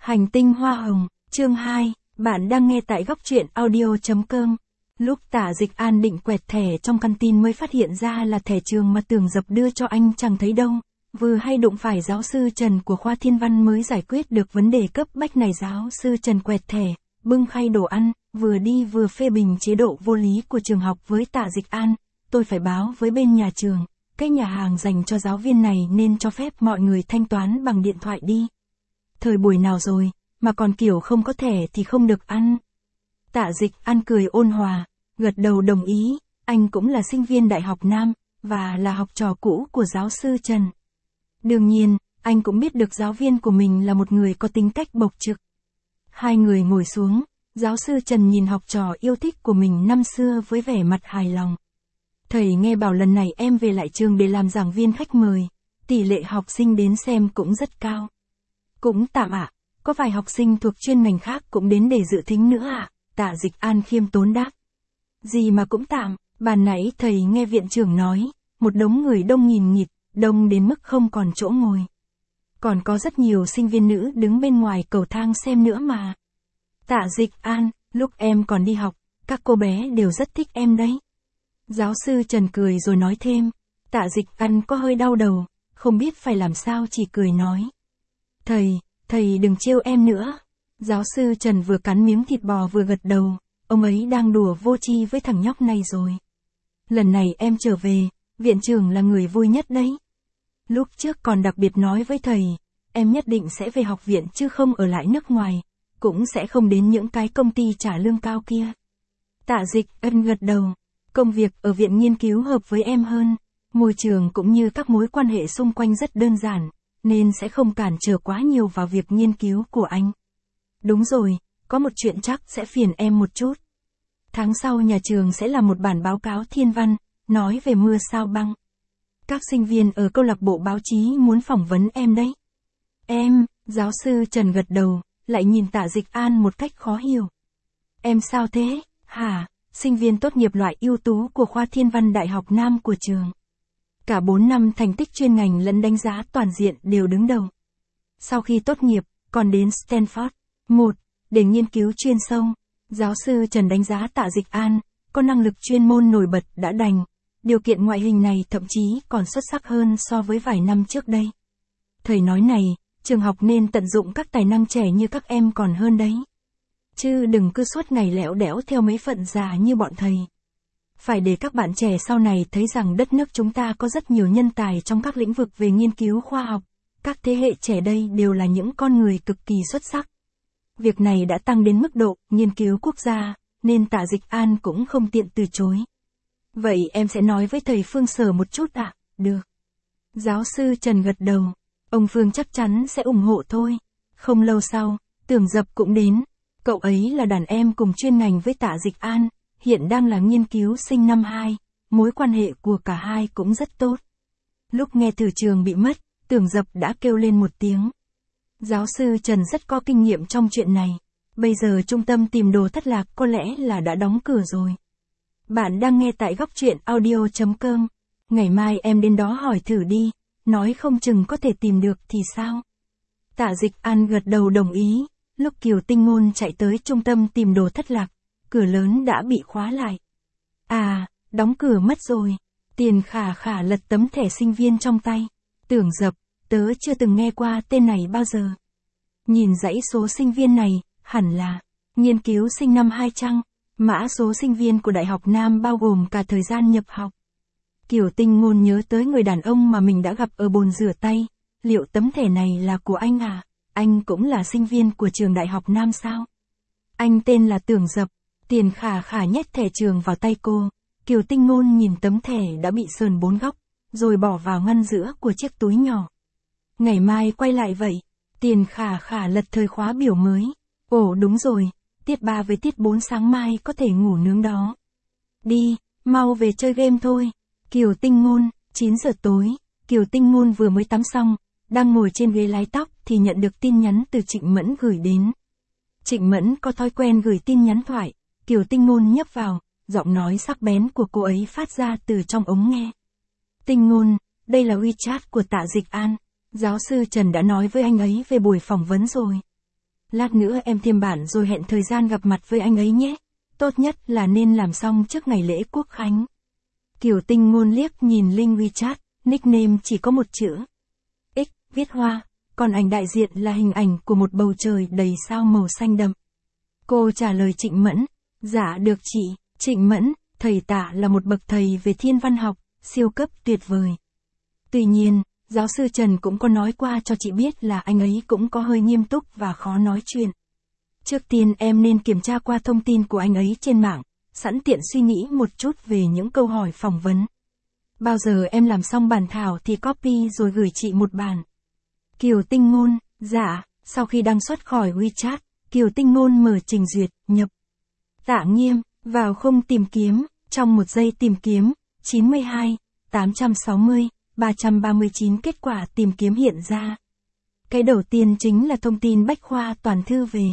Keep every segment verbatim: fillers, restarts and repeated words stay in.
Hành tinh hoa hồng, chương hai, bạn đang nghe tại góc truyện audio chấm com. Lúc Tạ Dịch An định quẹt thẻ trong căn tin mới phát hiện ra là thẻ trường mà Tưởng Dập đưa cho anh chẳng thấy đâu. Vừa hay đụng phải giáo sư Trần của khoa Thiên Văn mới giải quyết được vấn đề cấp bách này. Giáo sư Trần quẹt thẻ, bưng khay đồ ăn, vừa đi vừa phê bình chế độ vô lý của trường học với Tạ Dịch An. Tôi phải báo với bên nhà trường, cái nhà hàng dành cho giáo viên này nên cho phép mọi người thanh toán bằng điện thoại đi. Thời buổi nào rồi, mà còn kiểu không có thẻ thì không được ăn. Tạ Dịch An cười ôn hòa, gật đầu đồng ý, anh cũng là sinh viên Đại học Nam, và là học trò cũ của giáo sư Trần. Đương nhiên, anh cũng biết được giáo viên của mình là một người có tính cách bộc trực. Hai người ngồi xuống, giáo sư Trần nhìn học trò yêu thích của mình năm xưa với vẻ mặt hài lòng. Thầy nghe bảo lần này em về lại trường để làm giảng viên khách mời, tỷ lệ học sinh đến xem cũng rất cao. Cũng tạm ạ, à, có vài học sinh thuộc chuyên ngành khác cũng đến để dự thính nữa ạ, à? Tạ Dịch An khiêm tốn đáp. Gì mà cũng tạm, bàn nãy thầy nghe viện trưởng nói, một đống người đông nghìn nghịt, đông đến mức không còn chỗ ngồi. Còn có rất nhiều sinh viên nữ đứng bên ngoài cầu thang xem nữa mà. Tạ Dịch An, lúc em còn đi học, các cô bé đều rất thích em đấy. Giáo sư Trần cười rồi nói thêm. Tạ Dịch An có hơi đau đầu, không biết phải làm sao, chỉ cười nói. Thầy, thầy đừng trêu em nữa. Giáo sư Trần vừa cắn miếng thịt bò vừa gật đầu, ông ấy đang đùa vô tri với thằng nhóc này rồi. Lần này em trở về, viện trưởng là người vui nhất đấy. Lúc trước còn đặc biệt nói với thầy, em nhất định sẽ về học viện chứ không ở lại nước ngoài, cũng sẽ không đến những cái công ty trả lương cao kia. Tạ Dịch Ân gật đầu, công việc ở viện nghiên cứu hợp với em hơn, môi trường cũng như các mối quan hệ xung quanh rất đơn giản, nên sẽ không cản trở quá nhiều vào việc nghiên cứu của anh. Đúng rồi, có một chuyện chắc sẽ phiền em một chút. Tháng sau nhà trường sẽ làm một bản báo cáo thiên văn, nói về mưa sao băng. Các sinh viên ở câu lạc bộ báo chí muốn phỏng vấn em đấy. Em, giáo sư Trần gật đầu, lại nhìn Tạ Dịch An một cách khó hiểu. Em sao thế, hả? Sinh viên tốt nghiệp loại ưu tú của khoa Thiên Văn Đại học Nam của trường. Cả bốn năm thành tích chuyên ngành lẫn đánh giá toàn diện đều đứng đầu. Sau khi tốt nghiệp, còn đến Stanford, một, để nghiên cứu chuyên sâu. Giáo sư Trần đánh giá Tạ Dịch An, có năng lực chuyên môn nổi bật đã đành. Điều kiện ngoại hình này thậm chí còn xuất sắc hơn so với vài năm trước đây. Thầy nói này, trường học nên tận dụng các tài năng trẻ như các em còn hơn đấy. Chứ đừng cứ suốt ngày lẽo đẽo theo mấy phận già như bọn thầy. Phải để các bạn trẻ sau này thấy rằng đất nước chúng ta có rất nhiều nhân tài trong các lĩnh vực về nghiên cứu khoa học. Các thế hệ trẻ đây đều là những con người cực kỳ xuất sắc. Việc này đã tăng đến mức độ nghiên cứu quốc gia, nên Tạ Dịch An cũng không tiện từ chối. Vậy em sẽ nói với thầy Phương Sở một chút ạ, à? Được. Giáo sư Trần gật đầu, ông Phương chắc chắn sẽ ủng hộ thôi. Không lâu sau, Tưởng Dập cũng đến. Cậu ấy là đàn em cùng chuyên ngành với Tạ Dịch An, hiện đang là nghiên cứu sinh năm hai, mối quan hệ của cả hai cũng rất tốt. Lúc nghe từ trường bị mất, Tưởng Dập đã kêu lên một tiếng. Giáo sư Trần rất có kinh nghiệm trong chuyện này, bây giờ trung tâm tìm đồ thất lạc có lẽ là đã đóng cửa rồi. Bạn đang nghe tại góc truyện audio chấm com, ngày mai em đến đó hỏi thử đi, nói không chừng có thể tìm được thì sao. Tạ Dịch An gật đầu đồng ý. Lúc Kiều Tinh Ngôn chạy tới trung tâm tìm đồ thất lạc, cửa lớn đã bị khóa lại. À, đóng cửa mất rồi. Tiền Khả Khả lật tấm thẻ sinh viên trong tay. Tưởng Dập, tớ chưa từng nghe qua tên này bao giờ. Nhìn dãy số sinh viên này, hẳn là nghiên cứu sinh năm hai chăng? Mã số sinh viên của Đại học Nam bao gồm cả thời gian nhập học. Kiều Tinh Ngôn nhớ tới người đàn ông mà mình đã gặp ở bồn rửa tay. Liệu tấm thẻ này là của anh à? Anh cũng là sinh viên của trường Đại học Nam sao? Anh tên là Tưởng Dập. Tiền Khả Khả nhét thẻ trường vào tay cô. Kiều Tinh Ngôn nhìn tấm thẻ đã bị sờn bốn góc, rồi bỏ vào ngăn giữa của chiếc túi nhỏ. Ngày mai quay lại vậy. Tiền Khả Khả lật thời khóa biểu mới. Ồ đúng rồi, tiết ba với tiết bốn sáng mai có thể ngủ nướng đó. Đi, mau về chơi game thôi. Kiều Tinh Ngôn, chín giờ tối, Kiều Tinh Ngôn vừa mới tắm xong, đang ngồi trên ghế lái tóc thì nhận được tin nhắn từ Trịnh Mẫn gửi đến. Trịnh Mẫn có thói quen gửi tin nhắn thoại, Kiều Tinh Ngôn nhấp vào, giọng nói sắc bén của cô ấy phát ra từ trong ống nghe. Tinh Ngôn, đây là WeChat của Tạ Dịch An, giáo sư Trần đã nói với anh ấy về buổi phỏng vấn rồi. Lát nữa em thêm bản rồi hẹn thời gian gặp mặt với anh ấy nhé. Tốt nhất là nên làm xong trước ngày lễ Quốc khánh. Kiều Tinh Ngôn liếc nhìn link WeChat, nickname chỉ có một chữ. X, viết hoa, còn ảnh đại diện là hình ảnh của một bầu trời đầy sao màu xanh đậm. Cô trả lời Trịnh Mẫn, dạ được chị, Trịnh Mẫn, thầy Tạ là một bậc thầy về thiên văn học, siêu cấp tuyệt vời. Tuy nhiên, giáo sư Trần cũng có nói qua cho chị biết là anh ấy cũng có hơi nghiêm túc và khó nói chuyện. Trước tiên em nên kiểm tra qua thông tin của anh ấy trên mạng, sẵn tiện suy nghĩ một chút về những câu hỏi phỏng vấn. Bao giờ em làm xong bản thảo thì copy rồi gửi chị một bản. Kiều Tinh Ngôn, dạ, sau khi đăng xuất khỏi WeChat, Kiều Tinh Ngôn mở trình duyệt, nhập. Tạ Nghiêm, vào khung tìm kiếm, trong một giây tìm kiếm, chín mươi hai, tám trăm sáu mươi, ba trăm ba mươi chín kết quả tìm kiếm hiện ra. Cái đầu tiên chính là thông tin bách khoa toàn thư về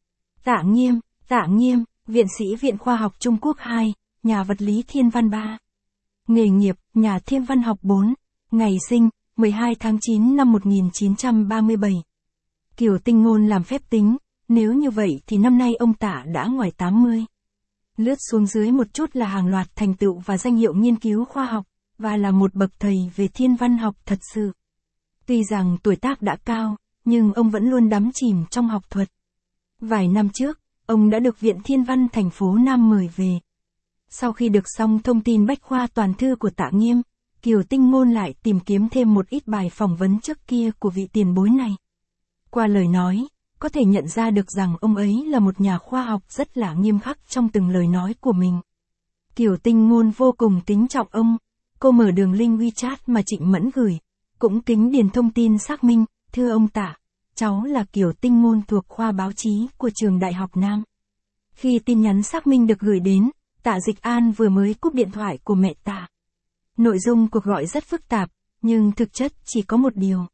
Tạ Nghiêm, Tạ Nghiêm, viện sĩ Viện Khoa học Trung Quốc hai, nhà vật lý thiên văn ba. Nghề nghiệp, nhà thiên văn học bốn, ngày sinh, mười hai tháng chín năm một nghìn chín trăm ba mươi bảy. Kiều Tinh Ngôn làm phép tính, nếu như vậy thì năm nay ông Tạ đã ngoài tám mươi. Lướt xuống dưới một chút là hàng loạt thành tựu và danh hiệu nghiên cứu khoa học, và là một bậc thầy về thiên văn học thật sự. Tuy rằng tuổi tác đã cao, nhưng ông vẫn luôn đắm chìm trong học thuật. Vài năm trước, ông đã được Viện Thiên văn thành phố Nam mời về. Sau khi được xong thông tin bách khoa toàn thư của Tạ Nghiêm, Kiều Tinh Ngôn lại tìm kiếm thêm một ít bài phỏng vấn trước kia của vị tiền bối này. Qua lời nói, có thể nhận ra được rằng ông ấy là một nhà khoa học rất là nghiêm khắc trong từng lời nói của mình. Kiều Tinh Ngôn vô cùng kính trọng ông. Cô mở đường link WeChat mà Trịnh Mẫn gửi, cũng kính điền thông tin xác minh, thưa ông Tạ, cháu là Kiều Tinh Ngôn thuộc khoa báo chí của trường Đại học Nam. Khi tin nhắn xác minh được gửi đến, Tạ Dịch An vừa mới cúp điện thoại của mẹ Tạ. Nội dung cuộc gọi rất phức tạp, nhưng thực chất chỉ có một điều.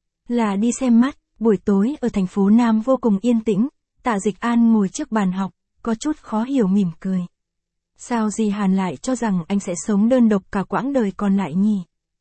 Là đi xem mắt, buổi tối ở thành phố Nam vô cùng yên tĩnh, Tạ Dịch An ngồi trước bàn học, có chút khó hiểu mỉm cười. Sao dì Hàn lại cho rằng anh sẽ sống đơn độc cả quãng đời còn lại nhỉ?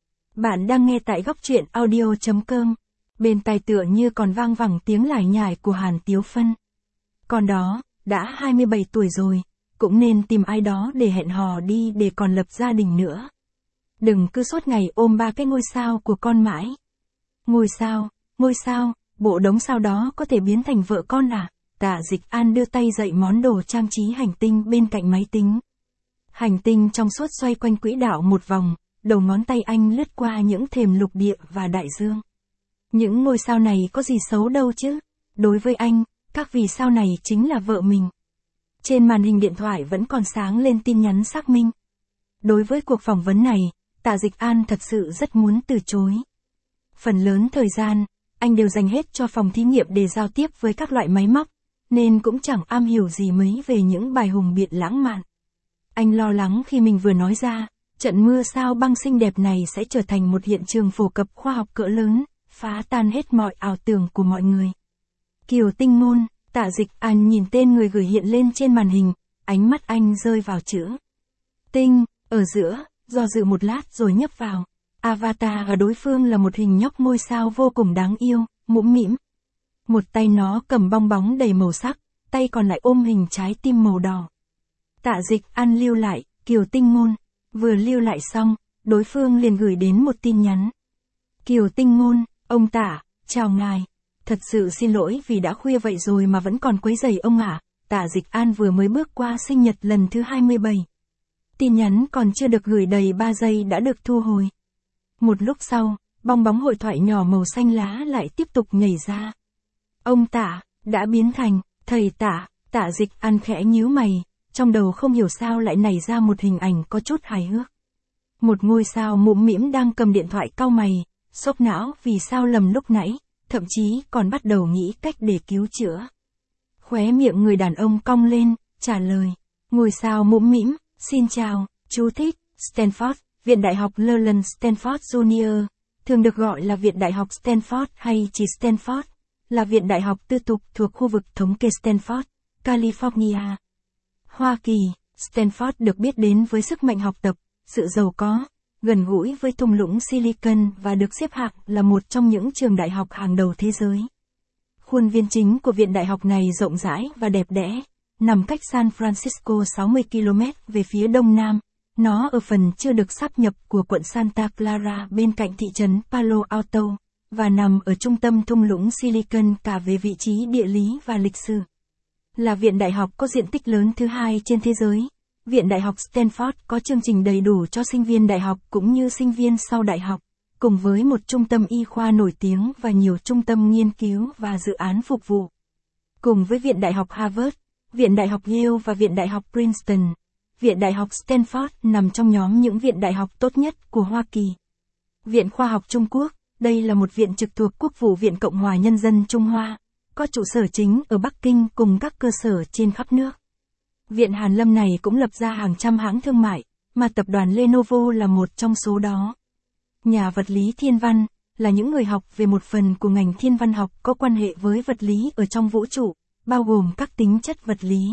Bạn đang nghe tại góc truyện audio chấm com. Bên tai tựa như còn vang vẳng tiếng lải nhải của Hàn Tiếu Phân. Còn đó, đã hai mươi bảy tuổi rồi, cũng nên tìm ai đó để hẹn hò đi để còn lập gia đình nữa. Đừng cứ suốt ngày ôm ba cái ngôi sao của con mãi. Ngôi sao, ngôi sao, bộ đống sao đó có thể biến thành vợ con à? Tạ Dịch An đưa tay dậy món đồ trang trí hành tinh bên cạnh máy tính. Hành tinh trong suốt xoay quanh quỹ đạo một vòng, đầu ngón tay anh lướt qua những thềm lục địa và đại dương. Những ngôi sao này có gì xấu đâu chứ? Đối với anh, các vì sao này chính là vợ mình. Trên màn hình điện thoại vẫn còn sáng lên tin nhắn xác minh. Đối với cuộc phỏng vấn này, Tạ Dịch An thật sự rất muốn từ chối. Phần lớn thời gian, anh đều dành hết cho phòng thí nghiệm để giao tiếp với các loại máy móc, nên cũng chẳng am hiểu gì mấy về những bài hùng biện lãng mạn. Anh lo lắng khi mình vừa nói ra, trận mưa sao băng xinh đẹp này sẽ trở thành một hiện trường phổ cập khoa học cỡ lớn, phá tan hết mọi ảo tưởng của mọi người. Kiều Tinh Ngôn, Tạ Dịch An nhìn tên người gửi hiện lên trên màn hình, ánh mắt anh rơi vào chữ Tinh, ở giữa, do dự một lát rồi nhấp vào. Avatar ở đối phương là một hình nhóc ngôi sao vô cùng đáng yêu, mũm mĩm. Một tay nó cầm bong bóng đầy màu sắc, tay còn lại ôm hình trái tim màu đỏ. Tạ Dịch An lưu lại, Kiều Tinh Ngôn. Vừa lưu lại xong, đối phương liền gửi đến một tin nhắn. Kiều Tinh Ngôn, ông Tạ, chào ngài. Thật sự xin lỗi vì đã khuya vậy rồi mà vẫn còn quấy rầy ông ạ. À. Tạ Dịch An vừa mới bước qua sinh nhật lần thứ hai mươi bảy. Tin nhắn còn chưa được gửi đầy ba giây đã được thu hồi. Một lúc sau, bong bóng hội thoại nhỏ màu xanh lá lại tiếp tục nhảy ra. Ông Tạ, đã biến thành, thầy Tạ. Tạ Dịch An khẽ nhíu mày, trong đầu không hiểu sao lại nảy ra một hình ảnh có chút hài hước. Một ngôi sao mũm mĩm đang cầm điện thoại cau mày, sốc não vì sao lầm lúc nãy, thậm chí còn bắt đầu nghĩ cách để cứu chữa. Khóe miệng người đàn ông cong lên, trả lời. Ngôi sao mũm mĩm, xin chào, chú thích, Stanford, Viện Đại học Leland Stanford Junior, thường được gọi là Viện Đại học Stanford hay chỉ Stanford, là viện đại học tư thục thuộc khu vực thống kê Stanford, California. Hoa Kỳ, Stanford được biết đến với sức mạnh học tập, sự giàu có, gần gũi với thung lũng Silicon và được xếp hạng là một trong những trường đại học hàng đầu thế giới. Khu Khuôn viên chính của viện đại học này rộng rãi và đẹp đẽ, nằm cách San Francisco sáu mươi ki lô mét về phía đông nam. Nó ở phần chưa được sáp nhập của quận Santa Clara bên cạnh thị trấn Palo Alto, và nằm ở trung tâm thung lũng Silicon cả về vị trí địa lý và lịch sử. Là viện đại học có diện tích lớn thứ hai trên thế giới, Viện Đại học Stanford có chương trình đầy đủ cho sinh viên đại học cũng như sinh viên sau đại học, cùng với một trung tâm y khoa nổi tiếng và nhiều trung tâm nghiên cứu và dự án phục vụ. Cùng với Viện Đại học Harvard, Viện Đại học Yale và Viện Đại học Princeton, Viện Đại học Stanford nằm trong nhóm những viện đại học tốt nhất của Hoa Kỳ. Viện Khoa học Trung Quốc, đây là một viện trực thuộc Quốc vụ Viện Cộng hòa Nhân dân Trung Hoa, có trụ sở chính ở Bắc Kinh cùng các cơ sở trên khắp nước. Viện Hàn Lâm này cũng lập ra hàng trăm hãng thương mại, mà tập đoàn Lenovo là một trong số đó. Nhà vật lý thiên văn, là những người học về một phần của ngành thiên văn học có quan hệ với vật lý ở trong vũ trụ, bao gồm các tính chất vật lý.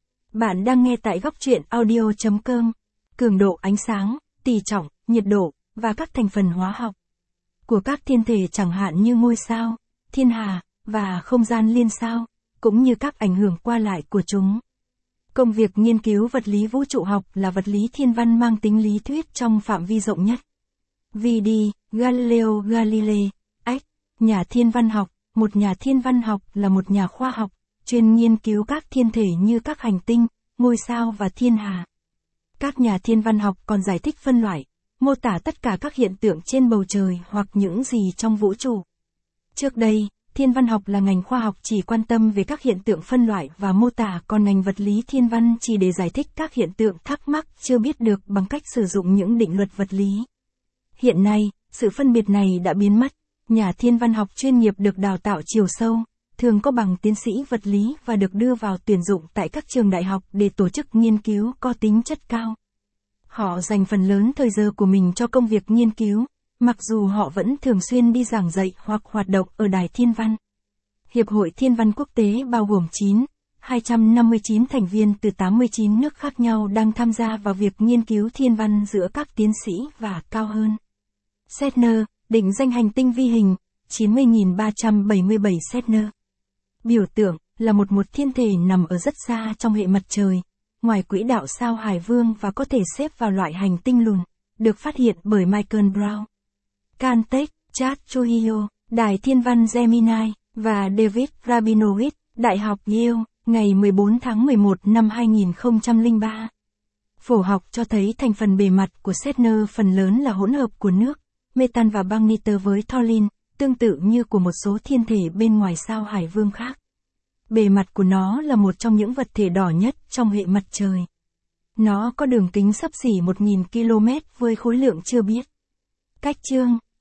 Bạn đang nghe tại góc truyện audio chấm com. Cường độ ánh sáng, tỷ trọng, nhiệt độ, và các thành phần hóa học của các thiên thể chẳng hạn như ngôi sao, thiên hà, và không gian liên sao, cũng như các ảnh hưởng qua lại của chúng. Công việc nghiên cứu vật lý vũ trụ học là vật lý thiên văn mang tính lý thuyết trong phạm vi rộng nhất. vê đê. Galileo Galilei, Ách, nhà thiên văn học. Một nhà thiên văn học là một nhà khoa học, chuyên nghiên cứu các thiên thể như các hành tinh, ngôi sao và thiên hà. Các nhà thiên văn học còn giải thích phân loại, mô tả tất cả các hiện tượng trên bầu trời hoặc những gì trong vũ trụ. Trước đây, thiên văn học là ngành khoa học chỉ quan tâm về các hiện tượng phân loại và mô tả, còn ngành vật lý thiên văn chỉ để giải thích các hiện tượng thắc mắc chưa biết được bằng cách sử dụng những định luật vật lý. Hiện nay, sự phân biệt này đã biến mất. Nhà thiên văn học chuyên nghiệp được đào tạo chiều sâu, thường có bằng tiến sĩ vật lý và được đưa vào tuyển dụng tại các trường đại học để tổ chức nghiên cứu có tính chất cao. Họ dành phần lớn thời giờ của mình cho công việc nghiên cứu, mặc dù họ vẫn thường xuyên đi giảng dạy hoặc hoạt động ở đài thiên văn. Hiệp hội Thiên văn Quốc tế bao gồm chín nghìn hai trăm năm mươi chín thành viên từ tám mươi chín nước khác nhau đang tham gia vào việc nghiên cứu thiên văn giữa các tiến sĩ và cao hơn. Sedna, định danh hành tinh vi hình, chín mươi nghìn ba trăm bảy mươi bảy Sedna. Biểu tượng, là một một thiên thể nằm ở rất xa trong hệ mặt trời, ngoài quỹ đạo sao Hải Vương và có thể xếp vào loại hành tinh lùn, được phát hiện bởi Michael Brown. Caltech, Chad Trujillo, Đài Thiên văn Gemini, và David Rabinowitz, Đại học Yale, ngày mười bốn tháng mười một năm hai nghìn không trăm lẻ ba. Phổ học cho thấy thành phần bề mặt của Sedna phần lớn là hỗn hợp của nước, metan và băng nitơ với tholin, tương tự như của một số thiên thể bên ngoài sao Hải Vương khác. Bề mặt của nó là một trong những vật thể đỏ nhất trong hệ mặt trời. Nó có đường kính xấp xỉ một nghìn ki lô mét với khối lượng chưa biết. Cách chương